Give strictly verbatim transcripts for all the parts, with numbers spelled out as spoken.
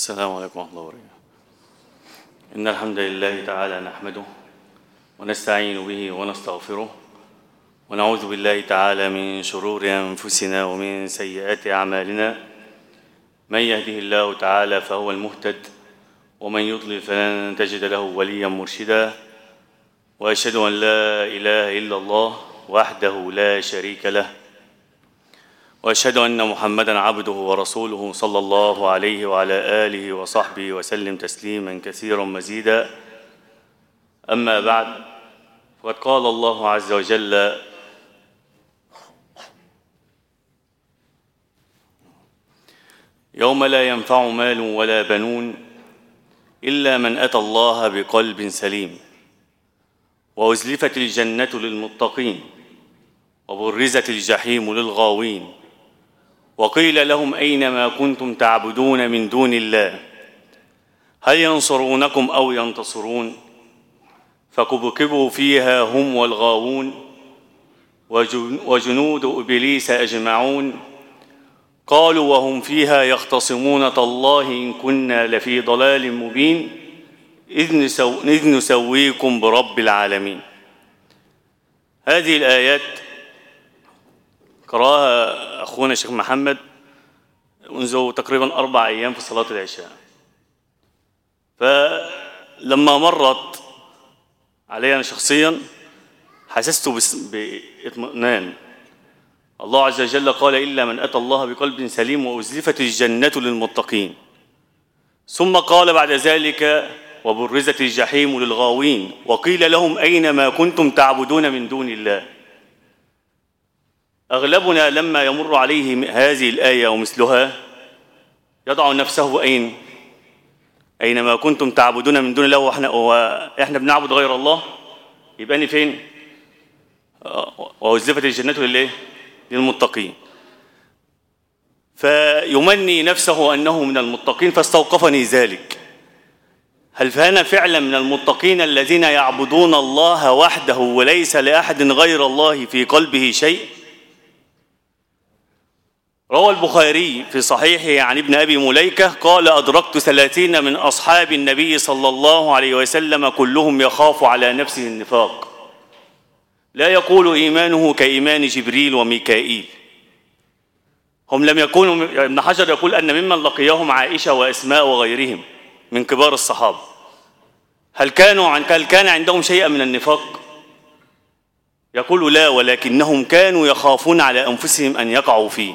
السلام عليكم ورحمة الله وبركاته. إن الحمد لله تعالى نحمده ونستعين به ونستغفره ونعوذ بالله تعالى من شرور أنفسنا ومن سيئات أعمالنا. من يهده الله تعالى فهو المهتد ومن يضلل فلن تجد له وليا مرشدا. وأشهد أن لا إله إلا الله وحده لا شريك له، وأشهد أن محمدًا عبده ورسوله صلى الله عليه وعلى آله وصحبه وسلم تسليمًا كثيرًا مزيدًا. أما بعد، فقد قال الله عز وجل: يوم لا ينفع مال ولا بنون إلا من أتى الله بقلب سليم، وأزلفت الجنة للمتقين وبرزت الجحيم للغاوين، وقيل لهم أين ما كنتم تعبدون من دون الله هل ينصرونكم أو ينتصرون؟ فكبكبوا فيها هم والغاوون وجنود إبليس أجمعون، قالوا وهم فيها يختصمون تالله إن كنا لفي ضلال مبين إذ نسويكم برب العالمين. هذه الآيات قرأها أخونا الشيخ محمد منذ تقريبا أربع أيام في صلاة العشاء، فلما مرت علي أنا شخصيا حسست باطمئنان. الله عز وجل قال: إلا من أتى الله بقلب سليم وأزلفت الجنة للمتقين، ثم قال بعد ذلك: وبرزت الجحيم للغاوين وقيل لهم أين ما كنتم تعبدون من دون الله. أغلبنا لما يمر عليه هذه الآية ومثلها يضع نفسه أين؟ أينما كنتم تعبدون من دون الله، وإحنا, وإحنا بنعبد غير الله، يبقى أني فين؟ وأزلفت الجنة للإيه؟ للمتقين. فيمني نفسه أنه من المتقين فاستوقفني ذلك. هل فأنا فعلا من المتقين الذين يعبدون الله وحده وليس لأحد غير الله في قلبه شيء؟ روى البخاري في صحيحه عن ابن أبي مليكة قال: أدركت ثلاثين من أصحاب النبي صلى الله عليه وسلم كلهم يخاف على نفسه النفاق، لا يقول إيمانه كإيمان جبريل وميكائيل. هم لم يكونوا، ابن حجر يقول أن ممن لقيهم عائشة وأسماء وغيرهم من كبار الصحابة. هل كانوا عن هل كان عندهم شيء من النفاق؟ يقول: لا، ولكنهم كانوا يخافون على أنفسهم أن يقعوا فيه.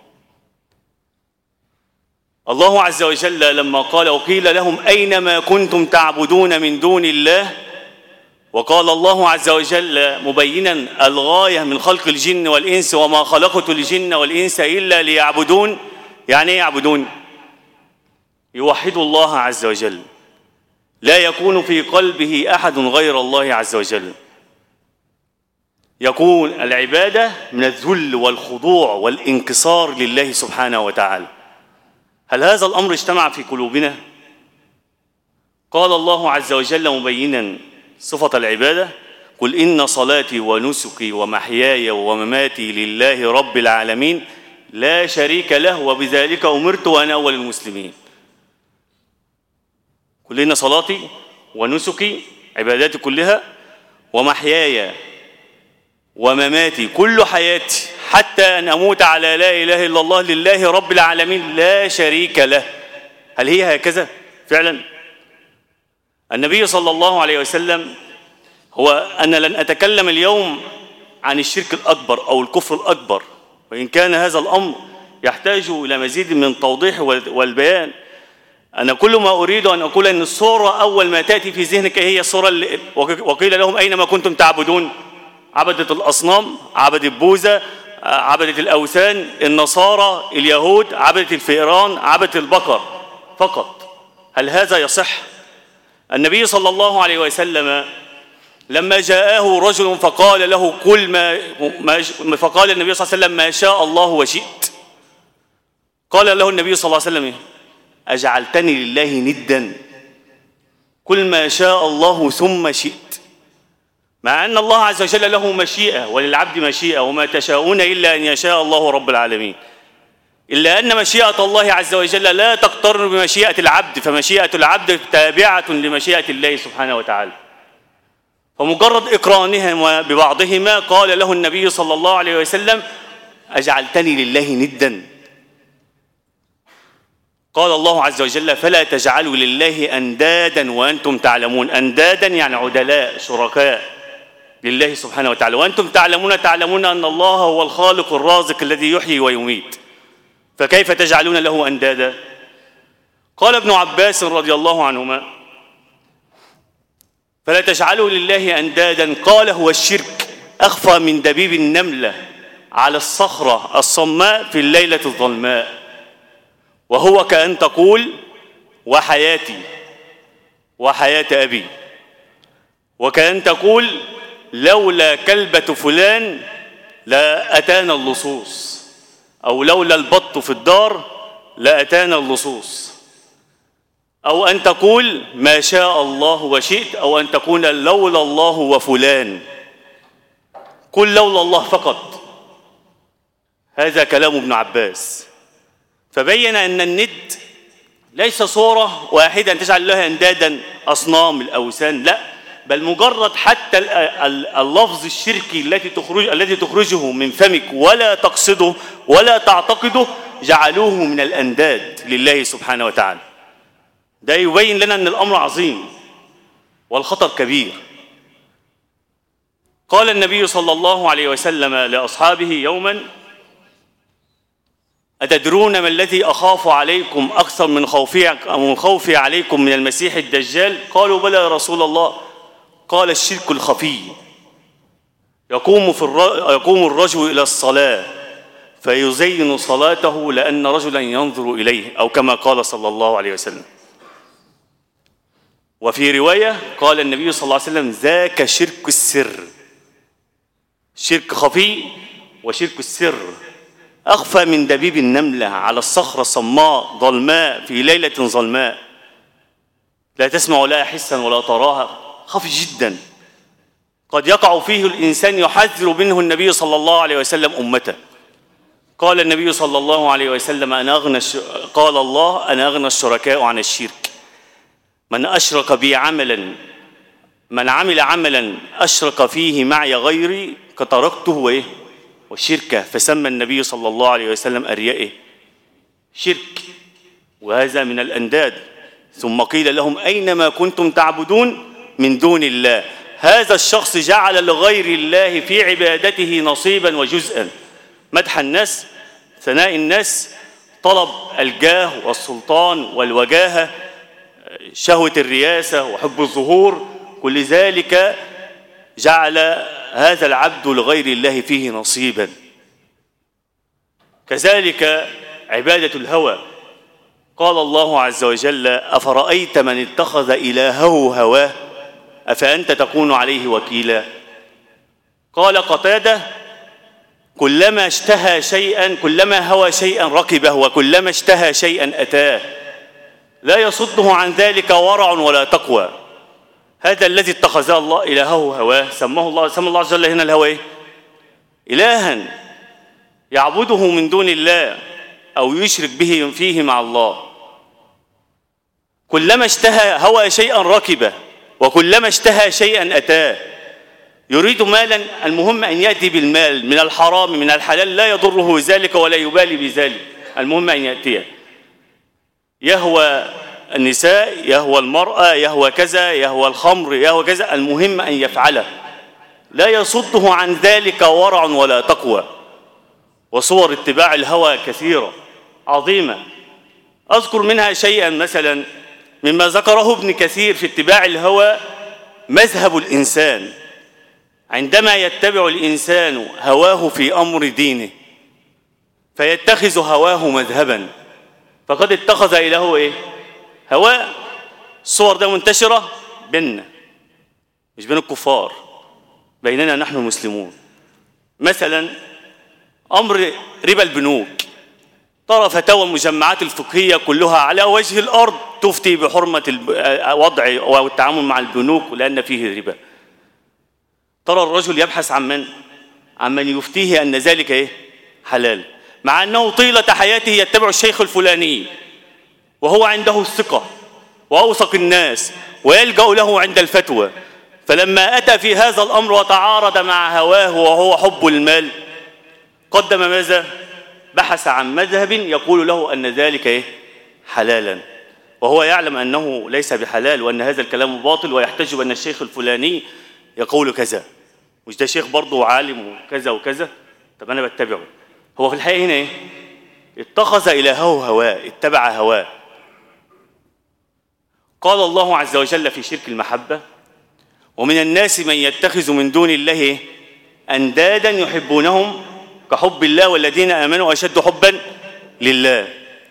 الله عز وجل لما قال: وقيل لهم أين ما كنتم تعبدون من دون الله، وقال الله عز وجل مبينا الغاية من خلق الجن والإنس: وما خلقت الجن والإنس إلا ليعبدون. يعني ايه يعبدون؟ يوحدوا الله عز وجل، لا يكون في قلبه أحد غير الله عز وجل. يكون العبادة من الذل والخضوع والانكسار لله سبحانه وتعالى. هل هذا الأمر اجتمع في قلوبنا؟ قال الله عز وجل مبينا صفة العبادة: قل إن صلاتي ونسكي ومحياي ومماتي لله رب العالمين لا شريك له وبذلك أمرت وأنا أول المسلمين. قل إن صلاتي ونسكي، عباداتي كلها، ومحياي ومماتي، كل حياتي حتى أن أموت على لا إله إلا الله لله رب العالمين لا شريك له. هل هي هكذا فعلا؟ النبي صلى الله عليه وسلم هو أنا لن أتكلم اليوم عن الشرك الأكبر أو الكفر الأكبر، وإن كان هذا الأمر يحتاج إلى مزيد من التوضيح والبيان. أنا كل ما أريد أن أقول أن الصورة أول ما تأتي في ذهنك هي الصورة اللي وقيل لهم أين ما كنتم تعبدون. عبدة الأصنام، عبدة بوذا، عبدة الأوثان، النصارى، اليهود، عبدة الفئران، عبدة البقر فقط. هل هذا يصح؟ النبي صلى الله عليه وسلم لما جاءه رجل فقال له: كل ما, ما فقال النبي صلى الله عليه وسلم: ما شاء الله وشئت. قال له النبي صلى الله عليه وسلم: أجعلتني لله ندا؟ كل ما شاء الله ثم شئت. مع أن الله عز وجل له مشيئة وللعبد مشيئة، وما تشاءون إلا أن يشاء الله رب العالمين. إلا أن مشيئة الله عز وجل لا تقترن بمشيئة العبد، فمشيئة العبد تابعة لمشيئة الله سبحانه وتعالى. فمجرد إقرانهما ببعضهما قال له النبي صلى الله عليه وسلم: أجعلتني لله ندا؟ قال الله عز وجل: فلا تجعلوا لله أندادا وأنتم تعلمون. أندادا يعني عدلاء، شركاء لله سبحانه وتعالى، وأنتم تعلمون تعلمون أن الله هو الخالق الرازق الذي يحيي ويميت، فكيف تجعلون له أندادا؟ قال ابن عباس رضي الله عنهما: فلا تجعلوا لله أندادا، قال: هو الشرك أخفى من دبيب النملة على الصخرة الصماء في الليلة الظلماء، وهو كأن تقول: وحياتي وحياة أبي، وكأن تقول: لولا كلبة فلان لأتانا اللصوص، أو لولا البط في الدار لأتانا اللصوص، أو أن تقول: ما شاء الله وشئت، أو أن تقول: لولا الله وفلان. قل لولا الله فقط. هذا كلام ابن عباس. فبين أن الند ليس صورة واحدة أن تجعل لها أندادا أصنام الأوثان، لا، بل مجرد حتى اللفظ الشركي التي تخرج الذي تخرجه من فمك ولا تقصده ولا تعتقده جعلوه من الأنداد لله سبحانه وتعالى. ده يبين لنا أن الأمر عظيم والخطر كبير. قال النبي صلى الله عليه وسلم لأصحابه يوما: أتدرون ما الذي أخاف عليكم أكثر من خوفي من خوفي عليكم من المسيح الدجال؟ قالوا: بلى يا رسول الله. قال: الشرك الخفي. يقوم, في الر... يقوم الرجل إلى الصلاة فيزين صلاته لأن رجلا ينظر إليه، أو كما قال صلى الله عليه وسلم. وفي رواية قال النبي صلى الله عليه وسلم: ذاك شرك السر. شرك خفي وشرك السر أخفى من دبيب النملة على الصخرة الصماء ظلماء في ليلة ظلماء، لا تسمع لها حسا ولا تراها، خفي جدا قد يقع فيه الإنسان، يحذر منه النبي صلى الله عليه وسلم أمته. قال النبي صلى الله عليه وسلم: أنا أغنى الش... قال الله: أنا أغنى الشركاء عن الشرك، من أشرك بي عملا من عمل عملا أشرك فيه معي غيري كتركته وإيه؟ وشركه. فسمى النبي صلى الله عليه وسلم أريائه شرك، وهذا من الأنداد. ثم قيل لهم: أينما كنتم تعبدون من دون الله. هذا الشخص جعل لغير الله في عبادته نصيبا وجزءا، مدح الناس، ثناء الناس، طلب الجاه والسلطان والوجاهة، شهوة الرياسة وحب الظهور، كل ذلك جعل هذا العبد لغير الله فيه نصيبا. كذلك عبادة الهوى. قال الله عز وجل: أفرأيت من اتخذ إلهه هواه أفأنت تكون عليه وكيلا. قال قتادة: كلما اشتهى شيئا كلما هوى شيئا ركبه، وكلما اشتهى شيئا أتاه، لا يصده عن ذلك ورع ولا تقوى. هذا الذي اتخذ الله إلهه هواه سماه الله سمى الله عز وجل هنا الهوى إيه؟ إلها يعبده من دون الله أو يشرك به فيه مع الله. كلما اشتهى هوى شيئا ركبه، وكلما اشتهى شيئا أتاه. يريد مالا، المهم أن يأتي بالمال من الحرام من الحلال، لا يضره ذلك ولا يبالي بذلك، المهم أن يأتيه. يهوى النساء، يهوى المرأة، يهوى كذا، يهوى الخمر، يهوى كذا، المهم أن يفعله، لا يصده عن ذلك ورع ولا تقوى. وصور اتباع الهوى كثيرة عظيمة، أذكر منها شيئا مثلا مما ذكره ابن كثير في اتباع الهوى: مذهب الإنسان. عندما يتبع الإنسان هواه في أمر دينه فيتخذ هواه مذهبا، فقد اتخذ إلهه إيه؟ هواه. الصور ده منتشرة بيننا، مش بين الكفار، بيننا نحن المسلمون. مثلا أمر ربا البنوك، ترى فتاوى المجمعات الفقهية كلها على وجه الأرض تفتي بحرمة وضع والتعامل مع البنوك لأن فيه ربا. ترى الرجل يبحث عن من؟ عن من يفتيه أن ذلك إيه؟ حلال. مع أنه طيلة حياته يتبع الشيخ الفلاني وهو عنده الثقة وأوثق الناس ويلجأ له عند الفتوى، فلما أتى في هذا الأمر وتعارض مع هواه وهو حب المال قدم ماذا؟ بحث عن مذهب يقول له أن ذلك إيه؟ حلالا، وهو يعلم أنه ليس بحلال وأن هذا الكلام باطل، ويحتج بأن الشيخ الفلاني يقول كذا، مش ده شيخ برضه وعالم وكذا وكذا، طب أنا بتبعه. هو في الحقيقة هنا إيه؟ اتخذ إلهه هواه، اتبع هواه. قال الله عز وجل في شرك المحبة: ومن الناس من يتخذ من دون الله أندادا يحبونهم كحب الله والذين آمنوا أشد حبا لله،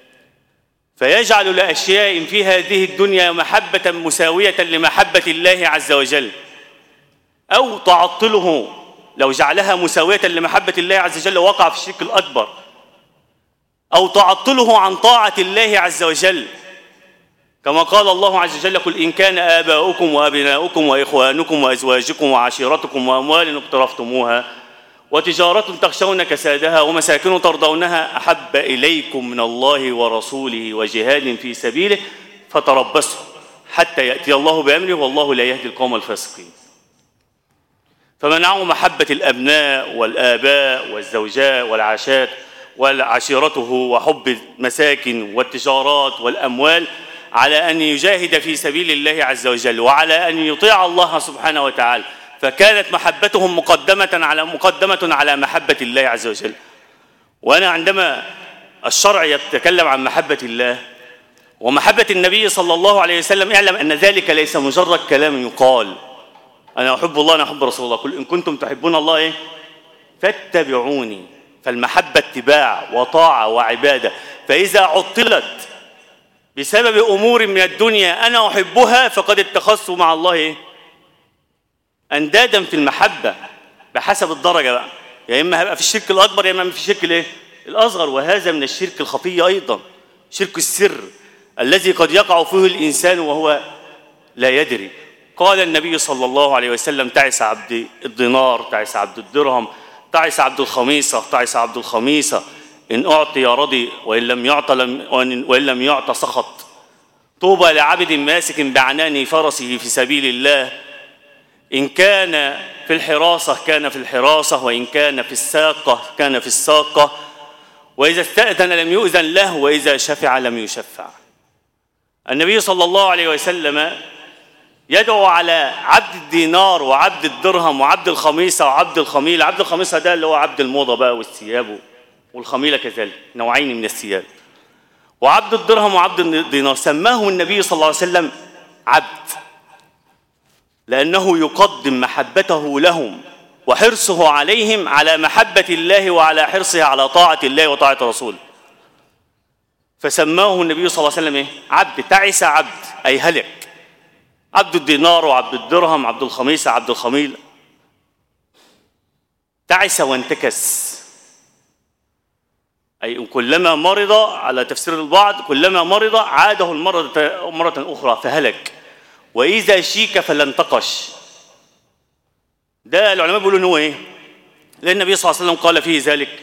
فيجعل لأشياء في هذه الدنيا محبة مساوية لمحبة الله عز وجل، أو تعطله لو جعلها مساوية لمحبة الله عز وجل وقع في الشرك الأكبر، أو تعطله عن طاعة الله عز وجل، كما قال الله عز وجل: قل إن كان آباؤكم وأبناؤكم وإخوانكم وأزواجكم وعشيرتكم وأموال اقترفتموها وتجارة تخشون كسادها ومساكن ترضونها أحب إليكم من الله ورسوله وجهاد في سبيله فتربصوا حتى يأتي الله بأمره والله لا يهدي القوم الفاسقين. فمنعوا محبة الأبناء والآباء والزوجات والعاشات والعشيرته وحب المساكن والتجارات والأموال على أن يجاهد في سبيل الله عز وجل وعلى أن يطيع الله سبحانه وتعالى، فكانت محبتهم مقدمة على مقدمة على محبة الله عز وجل. وأنا عندما الشرع يتكلم عن محبة الله ومحبة النبي صلى الله عليه وسلم، اعلم أن ذلك ليس مجرد كلام يقال: أنا أحب الله أنا أحب رسول الله، قل إن كنتم تحبون الله إيه؟ فاتبعوني. فالمحبة اتباع وطاعة وعبادة، فإذا عطلت بسبب أمور من الدنيا أنا أحبها فقد اتخذت مع الله إيه؟ أندادا في المحبة بحسب الدرجة بقى، يا إما هبقى في الشرك الأكبر يا إما في الشرك الإيه؟ الأصغر، وهذا من الشرك الخفي أيضا، شرك السر الذي قد يقع فيه الإنسان وهو لا يدري. قال النبي صلى الله عليه وسلم: تعس عبد الدينار، تعس عبد الدرهم، تعس عبد الخميصة، تعس عبد الخميصة، إن أعطي رضي وإن لم يعطى لم وإن لم يعطى سخط. طوبى لعبد ماسك بعنان فرسه في سبيل الله، إن كان في الحراسة كان في الحراسة وإن كان في الساقة كان في الساقة، وإذا استأذن لم يؤذن له وإذا شفع لم يشفع. النبي صلى الله عليه وسلم يدعو على عبد الدينار وعبد الدرهم وعبد الخميصة وعبد الخميلة. عبد الخميصة ده اللي هو عبد الموضة بقى والثياب، والخميلة كذلك نوعين من الثياب. وعبد الدرهم وعبد الدينار سماه النبي صلى الله عليه وسلم عبد، لأنه يقدم محبته لهم وحرصه عليهم على محبة الله وعلى حرصه على طاعة الله وطاعة رسوله، فسماه النبي صلى الله عليه وسلم إيه؟ عبد. تعس عبد أي هلك. عبد الدينار وعبد الدرهم عبد الخميسة عبد الخميلة. تعس وانتكس أي كلما مرض، على تفسير البعض كلما مرض عاده المرض مرة أخرى فهلك. وإذا شيك فلا انتقش. ده العلماء بيقولوا إن هو إيه؟ لأن النبي صلى الله عليه وسلم قال فيه ذلك: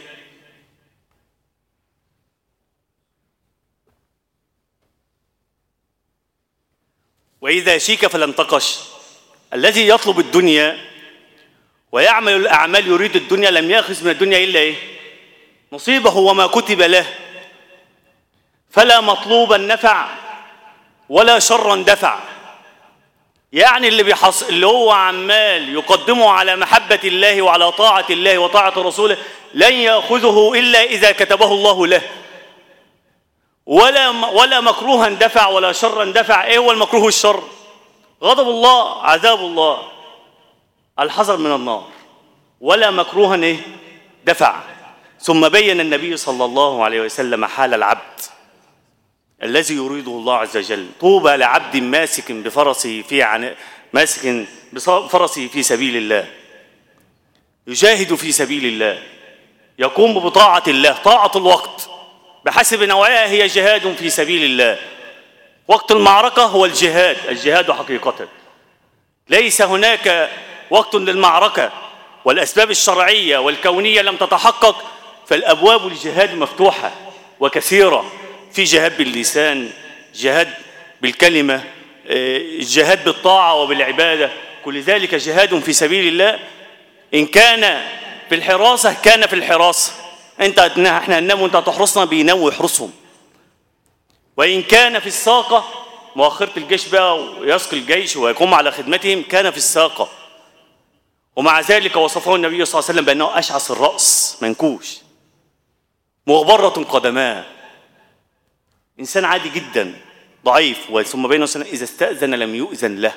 وإذا شيك فلا انتقش. الذي يطلب الدنيا ويعمل الأعمال يريد الدنيا لم يأخذ من الدنيا إلا إيه؟ نصيبه وما كتب له، فلا مطلوبا نفع ولا شرا دفع. يعني اللي بيحص... اللي هو عمال يقدمه على محبة الله وعلى طاعة الله وطاعة رسوله لن يأخذه إلا إذا كتبه الله له، ولا ولا مكروها دفع ولا شرا دفع. إيه هو المكروه الشر؟ غضب الله، عذاب الله، الحذر من النار. ولا مكروها إيه؟ دفع. ثم بين النبي صلى الله عليه وسلم حال العبد الذي يريده الله عز وجل: طوبى لعبد ماسك بفرسه في عن... ماسك بفرسه في سبيل الله، يجاهد في سبيل الله، يقوم بطاعة الله. طاعة الوقت بحسب نوعها هي جهاد في سبيل الله. وقت المعركة هو الجهاد، الجهاد حقيقة. ليس هناك وقت للمعركة والأسباب الشرعية والكونية لم تتحقق فالأبواب الجهاد مفتوحة وكثيرة، في جهاد باللسان، جهاد بالكلمة، جهاد بالطاعة وبالعبادة، كل ذلك جهاد في سبيل الله. إن كان في الحراسة كان في الحراسة، أنت احنا هننام وأنت هتحرسنا، بينام ويحرسهم. وإن كان في الساقة، مؤخرة الجيش بقى ويسقي الجيش ويقوم على خدمتهم، كان في الساقة. ومع ذلك وصفه النبي صلى الله عليه وسلم بأنه أشعث الرأس منكوش مغبرة قدماه، إنسان عادي جدا ضعيف. ثم بينه وسلم إذا استأذن لم يؤذن له،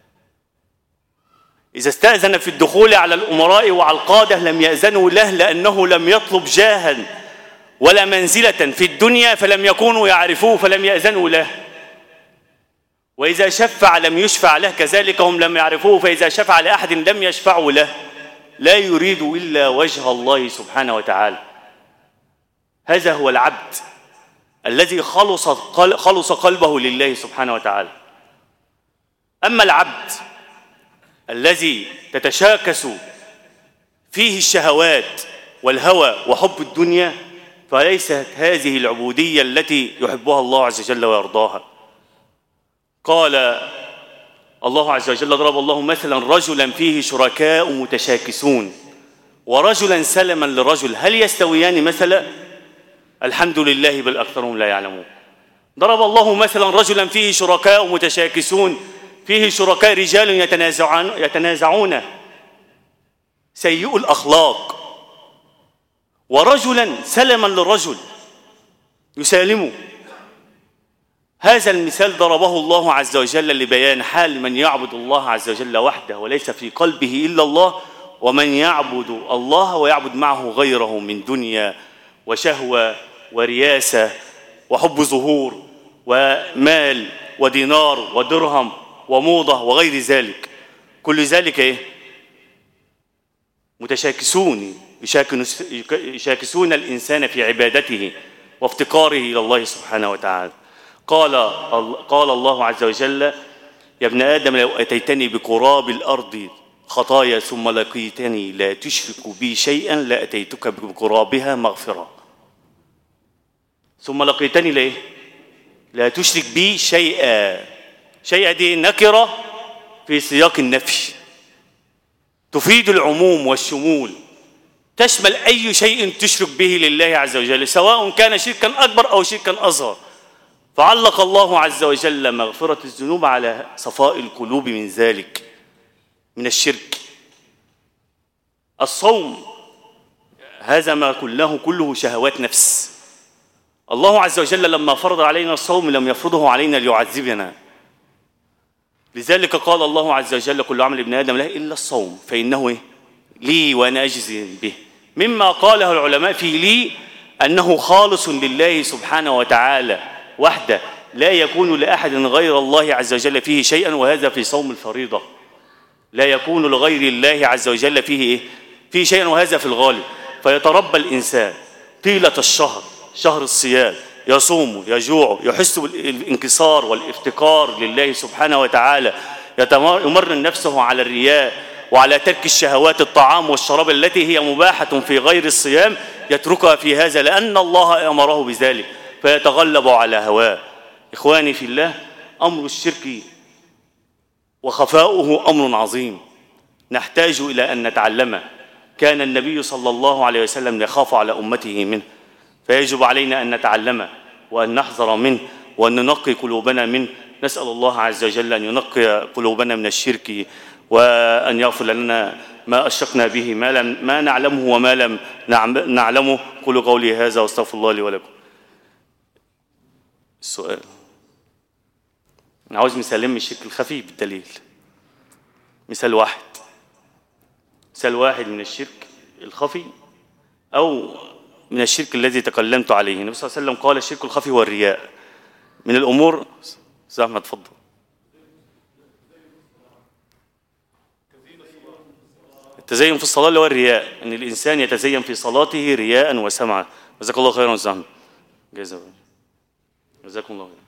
إذا استأذن في الدخول على الأمراء وعلى القادة لم يأذنوا له، لأنه لم يطلب جاها ولا منزلة في الدنيا فلم يكونوا يعرفوه فلم يأذنوا له. وإذا شفع لم يشفع له، كذلك هم لم يعرفوه، فإذا شفع لأحد لم يشفعوا له، لا يريد إلا وجه الله سبحانه وتعالى. هذا هو العبد الذي خلص خلص قلبه لله سبحانه وتعالى. أما العبد الذي تتشاكس فيه الشهوات والهوى وحب الدنيا، فليست هذه العبودية التي يحبها الله عز وجل ويرضاها. قال الله عز وجل: ضرب الله مثلا رجلا فيه شركاء متشاكسون ورجلا سلما لرجل هل يستويان مثلا؟ الحمد لله بل أكثرهم لا يعلمون. ضرب الله مثلا رجلا فيه شركاء متشاكسون، فيه شركاء رجال يتنازعون يتنازعون سيء الأخلاق، ورجلا سلما لرجل يسالمه. هذا المثال ضربه الله عز وجل لبيان حال من يعبد الله عز وجل وحده وليس في قلبه إلا الله، ومن يعبد الله ويعبد معه غيره من دنيا وشهوة ورياسة وحب ظهور ومال ودينار ودرهم وموضة وغير ذلك. كل ذلك إيه؟ متشاكسون، يشاكسون الإنسان في عبادته وافتقاره إلى الله سبحانه وتعالى. قال قال الله عز وجل: يا ابن آدم لو أتيتني بقراب الأرض خطايا ثم لقيتني لا تشرك بي شيئا لأتيتك بقرابها مغفرة. ثم لقيتني ليه؟ لا تشرك بي شيئا. شيئا دي نكرة في سياق النفي تفيد العموم والشمول، تشمل أي شيء تشرك به لله عز وجل، سواء كان شركا أكبر أو شركا أصغر. فعلق الله عز وجل مغفرة الذنوب على صفاء القلوب من ذلك، من الشرك. الصوم هذا ما كله كله شهوات نفس. الله عز وجل لما فرض علينا الصوم لم يفرضه علينا ليعذبنا، لذلك قال الله عز وجل: كل عمل ابن آدم له إلا الصوم فإنه لي وأنا أجزي به. مما قاله العلماء في لي أنه خالص لله سبحانه وتعالى وحده، لا يكون لأحد غير الله عز وجل فيه شيئا، وهذا في صوم الفريضة. لا يكون لغير الله عز وجل فيه إيه؟ فيه شيئا، وهذا في الغالب. فيتربى الإنسان طيلة الشهر، شهر الصيام، يصوم يجوع، يحس بالانكسار والافتقار لله سبحانه وتعالى، يمرن نفسه على الرياء وعلى ترك الشهوات الطعام والشراب التي هي مباحة في غير الصيام، يتركها في هذا لأن الله أمره بذلك، فيتغلب على هواه. إخواني في الله، أمر الشرك وخفاؤه أمر عظيم نحتاج إلى أن نتعلمه. كان النبي صلى الله عليه وسلم يخاف على أمته منه، فيجب علينا أن نتعلمه وأن نحذر منه وأن ننقي قلوبنا منه. نسأل الله عز وجل أن ينقي قلوبنا من الشرك، وأن يغفر لنا ما أشركنا به، ما, لم ما نعلمه وما لم نعلمه. قولوا قولي هذا واستغفر الله لي ولكم. السؤال: أنا عاوز مثالين من الشرك الخفي بالدليل. مثال واحد مثال واحد من الشرك الخفي أو من الشرك الذي تكلمت عليه. النبي صلى الله عليه وسلم قال: الشرك الخفي هو الرياء. من الأمور أستاذ أحمد اتفضل. التزين في الصلاة اللي هو الرياء، أن الإنسان يتزين في صلاته رياء وسمعا. جزاك الله خيرا يا أستاذ أحمد. جزاكم الله خيرا.